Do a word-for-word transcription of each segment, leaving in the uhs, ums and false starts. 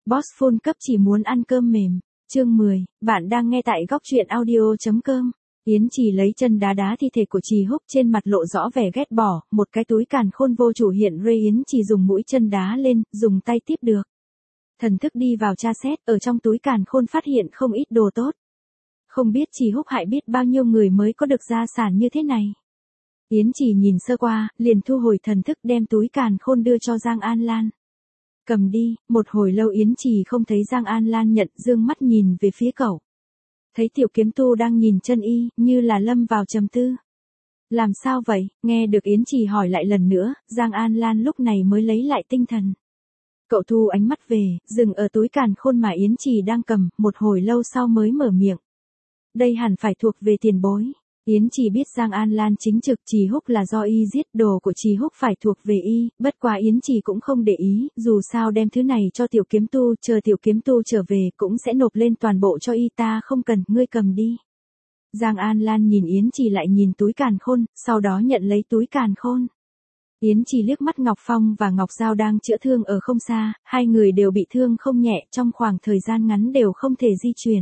Boss full cấp chỉ muốn ăn cơm mềm. Chương mười, bạn đang nghe tại góc truyện audio chấm com. Yến Trì lấy chân đá đá thi thể của Trì Húc, trên mặt lộ rõ vẻ ghét bỏ, một cái túi càn khôn vô chủ hiện ra. Yến Trì dùng mũi chân đá lên, dùng tay tiếp được. Thần thức đi vào tra xét, ở trong túi càn khôn phát hiện không ít đồ tốt. Không biết Trì Húc hại biết bao nhiêu người mới có được gia sản như thế này. Yến Trì nhìn sơ qua, liền thu hồi thần thức đem túi càn khôn đưa cho Giang An Lan. Cầm đi. Một hồi lâu Yến Trì không thấy Giang An Lan nhận, dương mắt nhìn về phía cậu. Thấy tiểu kiếm tu đang nhìn chân y, như là lâm vào trầm tư. Làm sao vậy? Nghe được Yến Trì hỏi lại lần nữa, Giang An Lan lúc này mới lấy lại tinh thần. Cậu thu ánh mắt về, dừng ở túi càn khôn mà Yến Trì đang cầm, một hồi lâu sau mới mở miệng. Đây hẳn phải thuộc về tiền bối. Yến Trì biết Giang An Lan chính trực, Trì Húc là do y giết, đồ của Trì Húc phải thuộc về y, bất quá Yến Trì cũng không để ý, dù sao đem thứ này cho tiểu kiếm tu, chờ tiểu kiếm tu trở về cũng sẽ nộp lên toàn bộ cho y, ta không cần, ngươi cầm đi. Giang An Lan nhìn Yến Trì lại nhìn túi càn khôn, sau đó nhận lấy túi càn khôn. Yến Trì liếc mắt Ngọc Phong và Ngọc Giao đang chữa thương ở không xa, hai người đều bị thương không nhẹ, trong khoảng thời gian ngắn đều không thể di chuyển.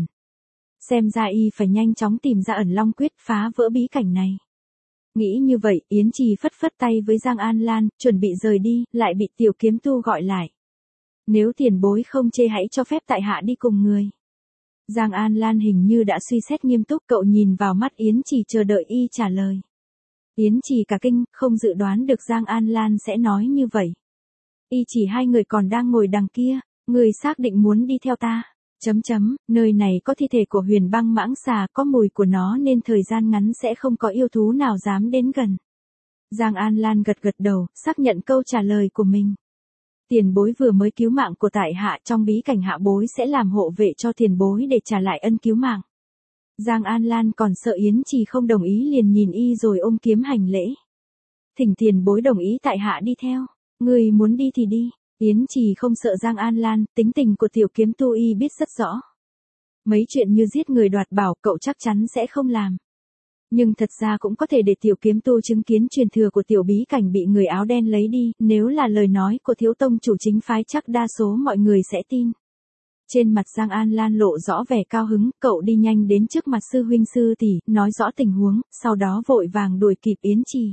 Xem ra y phải nhanh chóng tìm ra ẩn long quyết, phá vỡ bí cảnh này. Nghĩ như vậy, Yến Trì phất phất tay với Giang An Lan, chuẩn bị rời đi, lại bị tiểu kiếm tu gọi lại. Nếu tiền bối không chê hãy cho phép tại hạ đi cùng người. Giang An Lan hình như đã suy xét nghiêm túc, cậu nhìn vào mắt Yến Trì chờ đợi y trả lời. Yến Trì cả kinh, không dự đoán được Giang An Lan sẽ nói như vậy. Y chỉ hai người còn đang ngồi đằng kia, người xác định muốn đi theo ta. Chấm chấm, nơi này có thi thể của huyền băng mãng xà, có mùi của nó nên thời gian ngắn sẽ không có yêu thú nào dám đến gần. Giang An Lan gật gật đầu, xác nhận câu trả lời của mình. Tiền bối vừa mới cứu mạng của tại hạ, trong bí cảnh hạ bối sẽ làm hộ vệ cho tiền bối để trả lại ân cứu mạng. Giang An Lan còn sợ Yến Trì không đồng ý liền nhìn y rồi ôm kiếm hành lễ. Thỉnh tiền bối đồng ý tại hạ đi theo, người muốn đi thì đi. Yến Trì không sợ Giang An Lan, tính tình của tiểu kiếm tu y biết rất rõ. Mấy chuyện như giết người đoạt bảo cậu chắc chắn sẽ không làm. Nhưng thật ra cũng có thể để tiểu kiếm tu chứng kiến truyền thừa của tiểu bí cảnh bị người áo đen lấy đi, nếu là lời nói của thiếu tông chủ chính phái chắc đa số mọi người sẽ tin. Trên mặt Giang An Lan lộ rõ vẻ cao hứng, cậu đi nhanh đến trước mặt sư huynh sư tỷ, nói rõ tình huống, sau đó vội vàng đuổi kịp Yến Trì.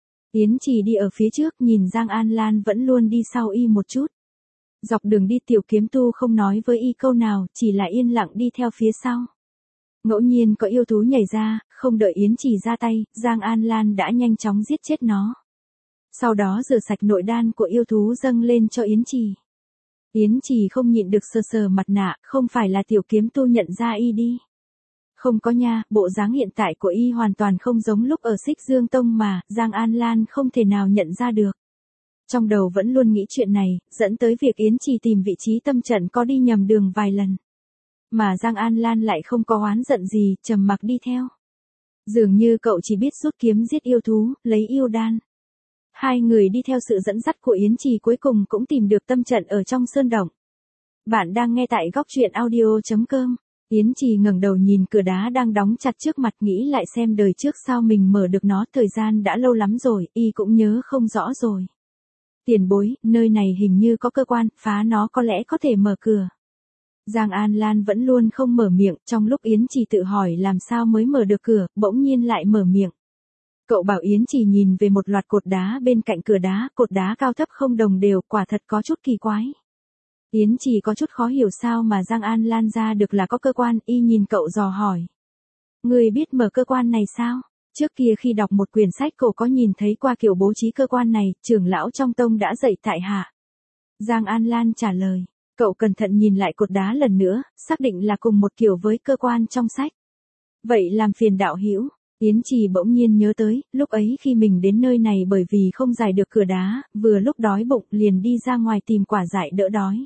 Yến Trì đi ở phía trước, nhìn Giang An Lan vẫn luôn đi sau y một chút. Dọc đường đi tiểu kiếm tu không nói với y câu nào, chỉ là yên lặng đi theo phía sau. Ngẫu nhiên có yêu thú nhảy ra, không đợi Yến Trì ra tay, Giang An Lan đã nhanh chóng giết chết nó. Sau đó rửa sạch nội đan của yêu thú dâng lên cho Yến Trì. Yến Trì không nhịn được sờ sờ mặt nạ, không phải là tiểu kiếm tu nhận ra y đi. Không có nha, bộ dáng hiện tại của y hoàn toàn không giống lúc ở Xích Dương Tông mà, Giang An Lan không thể nào nhận ra được. Trong đầu vẫn luôn nghĩ chuyện này, dẫn tới việc Yến Trì tìm vị trí tâm trận có đi nhầm đường vài lần. Mà Giang An Lan lại không có oán giận gì, trầm mặc đi theo. Dường như cậu chỉ biết rút kiếm giết yêu thú, lấy yêu đan. Hai người đi theo sự dẫn dắt của Yến Trì cuối cùng cũng tìm được tâm trận ở trong sơn động. Bạn đang nghe tại góc truyện audio chấm com. Yến Trì ngẩng đầu nhìn cửa đá đang đóng chặt trước mặt, nghĩ lại xem đời trước sao mình mở được nó, thời gian đã lâu lắm rồi, y cũng nhớ không rõ rồi. Tiền bối, nơi này hình như có cơ quan, phá nó có lẽ có thể mở cửa. Giang An Lan vẫn luôn không mở miệng, trong lúc Yến Trì tự hỏi làm sao mới mở được cửa, bỗng nhiên lại mở miệng. Cậu bảo Yến Trì nhìn về một loạt cột đá bên cạnh cửa đá, cột đá cao thấp không đồng đều, quả thật có chút kỳ quái. Yến Trì có chút khó hiểu sao mà Giang An Lan ra được là có cơ quan, y nhìn cậu dò hỏi. Người biết mở cơ quan này sao? Trước kia khi đọc một quyển sách cậu có nhìn thấy qua kiểu bố trí cơ quan này, trưởng lão trong tông đã dạy tại hạ. Giang An Lan trả lời. Cậu cẩn thận nhìn lại cột đá lần nữa, xác định là cùng một kiểu với cơ quan trong sách. Vậy làm phiền đạo hữu. Yến Trì bỗng nhiên nhớ tới, lúc ấy khi mình đến nơi này bởi vì không giải được cửa đá, vừa lúc đói bụng liền đi ra ngoài tìm quả dại đỡ đói.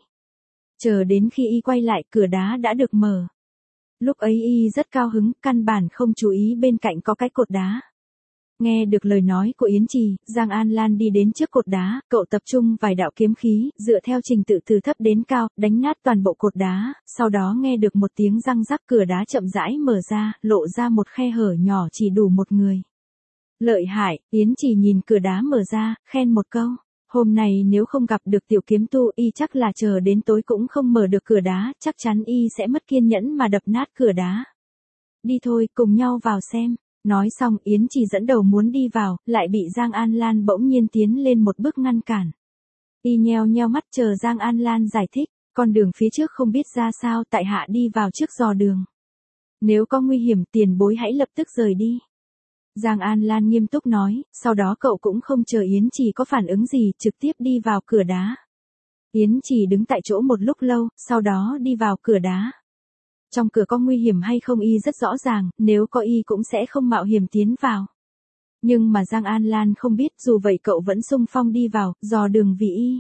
Chờ đến khi y quay lại, cửa đá đã được mở. Lúc ấy y rất cao hứng, căn bản không chú ý bên cạnh có cái cột đá. Nghe được lời nói của Yến Trì, Giang An Lan đi đến trước cột đá, cậu tập trung vài đạo kiếm khí, dựa theo trình tự từ thấp đến cao, đánh nát toàn bộ cột đá, sau đó nghe được một tiếng răng rắc, cửa đá chậm rãi mở ra, lộ ra một khe hở nhỏ chỉ đủ một người. Lợi hại, Yến Trì nhìn cửa đá mở ra, khen một câu. Hôm nay nếu không gặp được tiểu kiếm tu y chắc là chờ đến tối cũng không mở được cửa đá, chắc chắn y sẽ mất kiên nhẫn mà đập nát cửa đá. Đi thôi, cùng nhau vào xem. Nói xong Yến Trì dẫn đầu muốn đi vào, lại bị Giang An Lan bỗng nhiên tiến lên một bước ngăn cản. Y nheo nheo mắt chờ Giang An Lan giải thích, con đường phía trước không biết ra sao, tại hạ đi vào trước dò đường. Nếu có nguy hiểm tiền bối hãy lập tức rời đi. Giang An Lan nghiêm túc nói, sau đó cậu cũng không chờ Yến Trì có phản ứng gì, trực tiếp đi vào cửa đá. Yến Trì đứng tại chỗ một lúc lâu, sau đó đi vào cửa đá. Trong cửa có nguy hiểm hay không y rất rõ ràng, nếu có y cũng sẽ không mạo hiểm tiến vào. Nhưng mà Giang An Lan không biết, dù vậy cậu vẫn xung phong đi vào, dò đường vì y.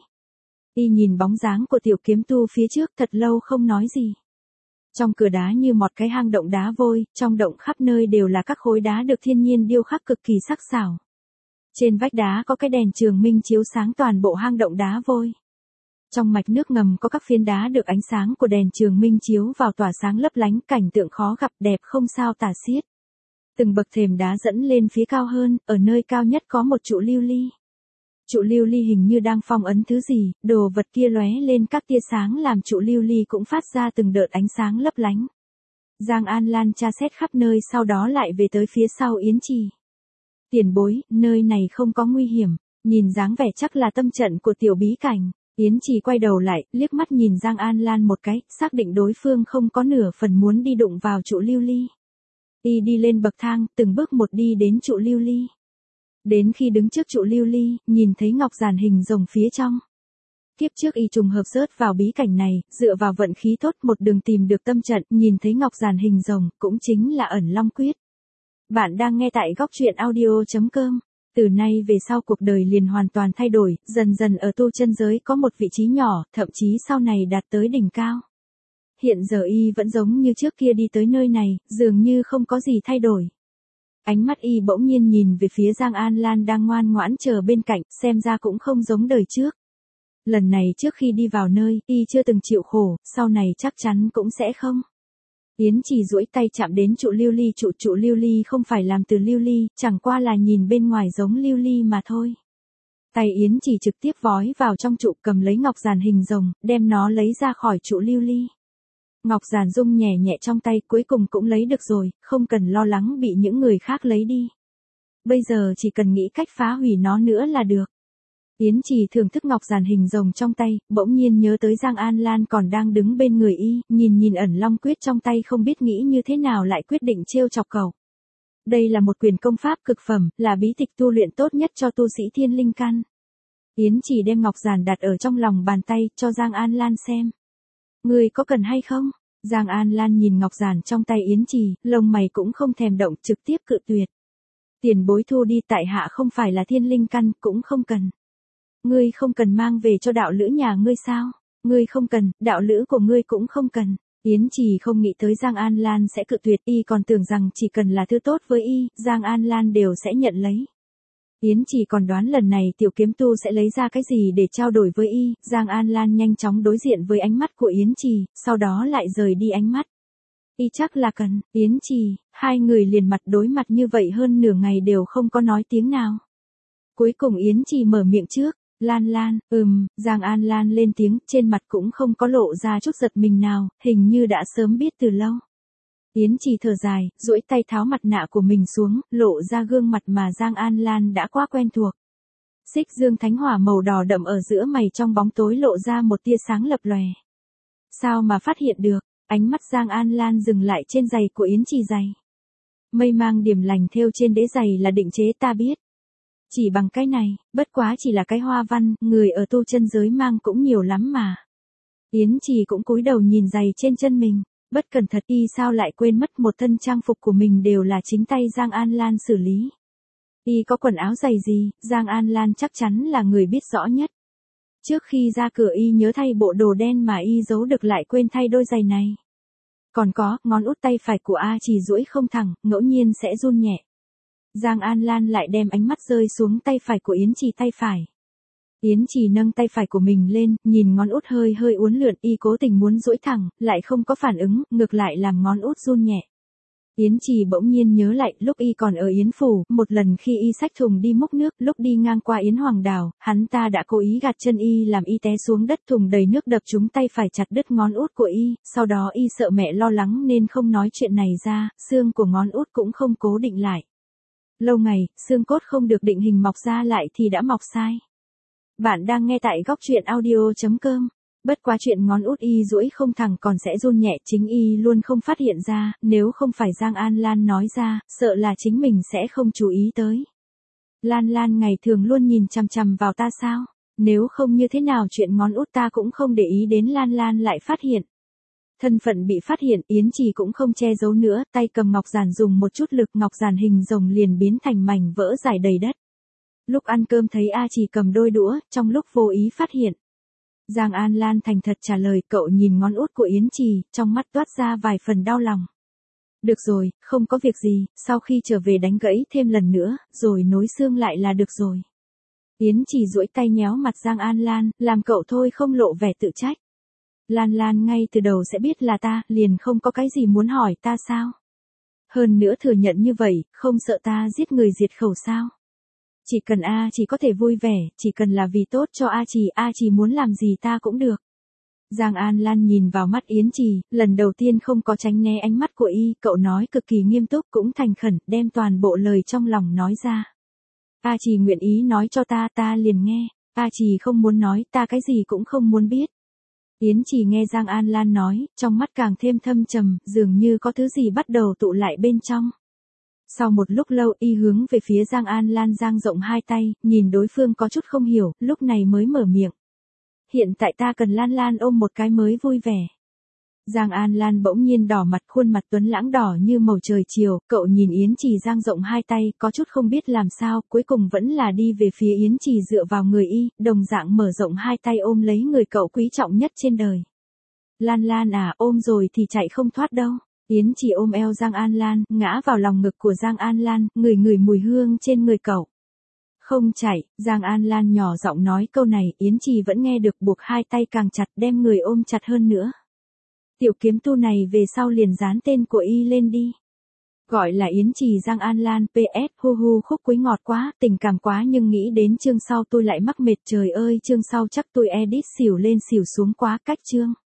Y nhìn bóng dáng của tiểu kiếm tu phía trước thật lâu không nói gì. Trong cửa đá như một cái hang động đá vôi, trong động khắp nơi đều là các khối đá được thiên nhiên điêu khắc cực kỳ sắc sảo. Trên vách đá có cái đèn trường minh chiếu sáng toàn bộ hang động đá vôi. Trong mạch nước ngầm có các phiến đá được ánh sáng của đèn trường minh chiếu vào tỏa sáng lấp lánh, cảnh tượng khó gặp đẹp không sao tả xiết. Từng bậc thềm đá dẫn lên phía cao hơn, ở nơi cao nhất có một trụ lưu ly. Trụ lưu ly hình như đang phong ấn thứ gì, đồ vật kia lóe lên các tia sáng làm trụ lưu ly cũng phát ra từng đợt ánh sáng lấp lánh. Giang An Lan tra xét khắp nơi sau đó lại về tới phía sau Yến Trì. Tiền bối, nơi này không có nguy hiểm, nhìn dáng vẻ chắc là tâm trận của tiểu bí cảnh. Yến Trì quay đầu lại, liếc mắt nhìn Giang An Lan một cái, xác định đối phương không có nửa phần muốn đi đụng vào trụ lưu ly. Y đi lên bậc thang, từng bước một đi đến trụ lưu ly. Đến khi đứng trước trụ lưu ly, nhìn thấy ngọc giản hình rồng phía trong. Kiếp trước y trùng hợp rớt vào bí cảnh này, dựa vào vận khí tốt một đường tìm được tâm trận, nhìn thấy ngọc giản hình rồng, cũng chính là ẩn long quyết. Bạn đang nghe tại góc truyện audio chấm com. Từ nay về sau cuộc đời liền hoàn toàn thay đổi, dần dần ở tu chân giới có một vị trí nhỏ, thậm chí sau này đạt tới đỉnh cao. Hiện giờ y vẫn giống như trước kia đi tới nơi này, dường như không có gì thay đổi. Ánh mắt y bỗng nhiên nhìn về phía Giang An Lan đang ngoan ngoãn chờ bên cạnh, xem ra cũng không giống đời trước. Lần này trước khi đi vào nơi, y chưa từng chịu khổ, sau này chắc chắn cũng sẽ không. Yến Trì duỗi tay chạm đến trụ lưu ly, trụ trụ lưu ly không phải làm từ lưu ly, chẳng qua là nhìn bên ngoài giống lưu ly mà thôi. Tay Yến Trì trực tiếp vói vào trong trụ, cầm lấy ngọc giản hình rồng, đem nó lấy ra khỏi trụ lưu ly. Ngọc giản rung nhẹ nhẹ trong tay, cuối cùng cũng lấy được rồi, không cần lo lắng bị những người khác lấy đi. Bây giờ chỉ cần nghĩ cách phá hủy nó nữa là được. Yến Trì thưởng thức ngọc giản hình rồng trong tay, bỗng nhiên nhớ tới Giang An Lan còn đang đứng bên người y, nhìn nhìn ẩn long quyết trong tay không biết nghĩ như thế nào lại quyết định trêu chọc cậu. Đây là một quyền công pháp cực phẩm, là bí tịch tu luyện tốt nhất cho tu sĩ thiên linh căn. Yến Trì đem ngọc giản đặt ở trong lòng bàn tay, cho Giang An Lan xem. Người có cần hay không? Giang An Lan nhìn ngọc giản trong tay Yến Trì, lông mày cũng không thèm động, trực tiếp cự tuyệt. Tiền bối thu đi, tại hạ không phải là thiên linh căn, cũng không cần. Ngươi không cần mang về cho đạo lữ nhà ngươi sao? Ngươi không cần, đạo lữ của ngươi cũng không cần. Yến Trì không nghĩ tới Giang An Lan sẽ cự tuyệt, y còn tưởng rằng chỉ cần là thứ tốt với y, Giang An Lan đều sẽ nhận lấy. Yến Trì còn đoán lần này tiểu kiếm tu sẽ lấy ra cái gì để trao đổi với y, Giang An Lan nhanh chóng đối diện với ánh mắt của Yến Trì, sau đó lại rời đi ánh mắt. Y chắc là cần, Yến Trì, hai người liền mặt đối mặt như vậy hơn nửa ngày đều không có nói tiếng nào. Cuối cùng Yến Trì mở miệng trước. Lan Lan, ừm, Giang An Lan lên tiếng, trên mặt cũng không có lộ ra chút giật mình nào, hình như đã sớm biết từ lâu. Yến Trì thở dài, duỗi tay tháo mặt nạ của mình xuống, lộ ra gương mặt mà Giang An Lan đã quá quen thuộc. Xích dương thánh hỏa màu đỏ đậm ở giữa mày trong bóng tối lộ ra một tia sáng lập lòe. Sao mà phát hiện được, ánh mắt Giang An Lan dừng lại trên giày của Yến Trì giày. Mây mang điểm lành thêu trên đế giày là định chế ta biết. Chỉ bằng cái này, bất quá chỉ là cái hoa văn, người ở tu chân giới mang cũng nhiều lắm mà. Yến Trì cũng cúi đầu nhìn giày trên chân mình, bất cẩn thật y sao lại quên mất một thân trang phục của mình đều là chính tay Giang An Lan xử lý. Y có quần áo giày gì, Giang An Lan chắc chắn là người biết rõ nhất. Trước khi ra cửa y nhớ thay bộ đồ đen mà y giấu được lại quên thay đôi giày này. Còn có, ngón út tay phải của A Trì duỗi không thẳng, ngẫu nhiên sẽ run nhẹ. Giang An Lan lại đem ánh mắt rơi xuống tay phải của Yến Trì tay phải. Yến Trì nâng tay phải của mình lên, nhìn ngón út hơi hơi uốn lượn, y cố tình muốn duỗi thẳng, lại không có phản ứng, ngược lại làm ngón út run nhẹ. Yến Trì bỗng nhiên nhớ lại, lúc y còn ở Yến Phủ, một lần khi y xách thùng đi múc nước, lúc đi ngang qua Yến Hoàng Đào, hắn ta đã cố ý gạt chân y làm y té xuống đất, thùng đầy nước đập trúng tay phải chặt đứt ngón út của y, sau đó y sợ mẹ lo lắng nên không nói chuyện này ra, xương của ngón út cũng không cố định lại. Lâu ngày, xương cốt không được định hình mọc ra lại thì đã mọc sai. Bạn đang nghe tại góc truyện audio chấm com. Bất quá chuyện ngón út y duỗi không thẳng còn sẽ run nhẹ, chính y luôn không phát hiện ra, nếu không phải Giang An Lan nói ra, sợ là chính mình sẽ không chú ý tới. Lan Lan ngày thường luôn nhìn chằm chằm vào ta sao? Nếu không như thế nào chuyện ngón út ta cũng không để ý đến Lan Lan lại phát hiện. Thân phận bị phát hiện, Yến Trì cũng không che giấu nữa, tay cầm ngọc giản dùng một chút lực, ngọc giản hình rồng liền biến thành mảnh vỡ rải đầy đất. Lúc ăn cơm thấy A Trì cầm đôi đũa, trong lúc vô ý phát hiện. Giang An Lan thành thật trả lời, cậu nhìn ngón út của Yến Trì, trong mắt toát ra vài phần đau lòng. Được rồi, không có việc gì, sau khi trở về đánh gãy thêm lần nữa, rồi nối xương lại là được rồi. Yến Trì duỗi tay nhéo mặt Giang An Lan, làm cậu thôi không lộ vẻ tự trách. Lan Lan ngay từ đầu sẽ biết là ta, liền không có cái gì muốn hỏi ta sao? Hơn nữa thừa nhận như vậy, không sợ ta giết người diệt khẩu sao? Chỉ cần A Trì có thể vui vẻ, chỉ cần là vì tốt cho A Trì, A Trì muốn làm gì ta cũng được. Giang An Lan nhìn vào mắt Yến Trì, lần đầu tiên không có tránh né ánh mắt của y, cậu nói cực kỳ nghiêm túc cũng thành khẩn, đem toàn bộ lời trong lòng nói ra. A Trì nguyện ý nói cho ta, ta liền nghe, A Trì không muốn nói, ta cái gì cũng không muốn biết. Yến Trì nghe Giang An Lan nói, trong mắt càng thêm thâm trầm, dường như có thứ gì bắt đầu tụ lại bên trong. Sau một lúc lâu y hướng về phía Giang An Lan dang rộng hai tay, nhìn đối phương có chút không hiểu, lúc này mới mở miệng. Hiện tại ta cần Lan Lan ôm một cái mới vui vẻ. Giang An Lan bỗng nhiên đỏ mặt, khuôn mặt tuấn lãng đỏ như màu trời chiều, cậu nhìn Yến Trì dang rộng hai tay, có chút không biết làm sao, cuối cùng vẫn là đi về phía Yến Trì dựa vào người y, đồng dạng mở rộng hai tay ôm lấy người cậu quý trọng nhất trên đời. Lan Lan à, ôm rồi thì chạy không thoát đâu. Yến Trì ôm eo Giang An Lan, ngã vào lòng ngực của Giang An Lan, ngửi ngửi mùi hương trên người cậu. Không chạy, Giang An Lan nhỏ giọng nói câu này, Yến Trì vẫn nghe được, buộc hai tay càng chặt, đem người ôm chặt hơn nữa. Tiểu kiếm tu này về sau liền dán tên của y lên đi. Gọi là Yến Trì Giang An Lan, pê ét, hu hu khúc quý ngọt quá, tình cảm quá nhưng nghĩ đến chương sau tôi lại mắc mệt, trời ơi chương sau chắc tôi edit xỉu lên xỉu xuống quá, cách chương.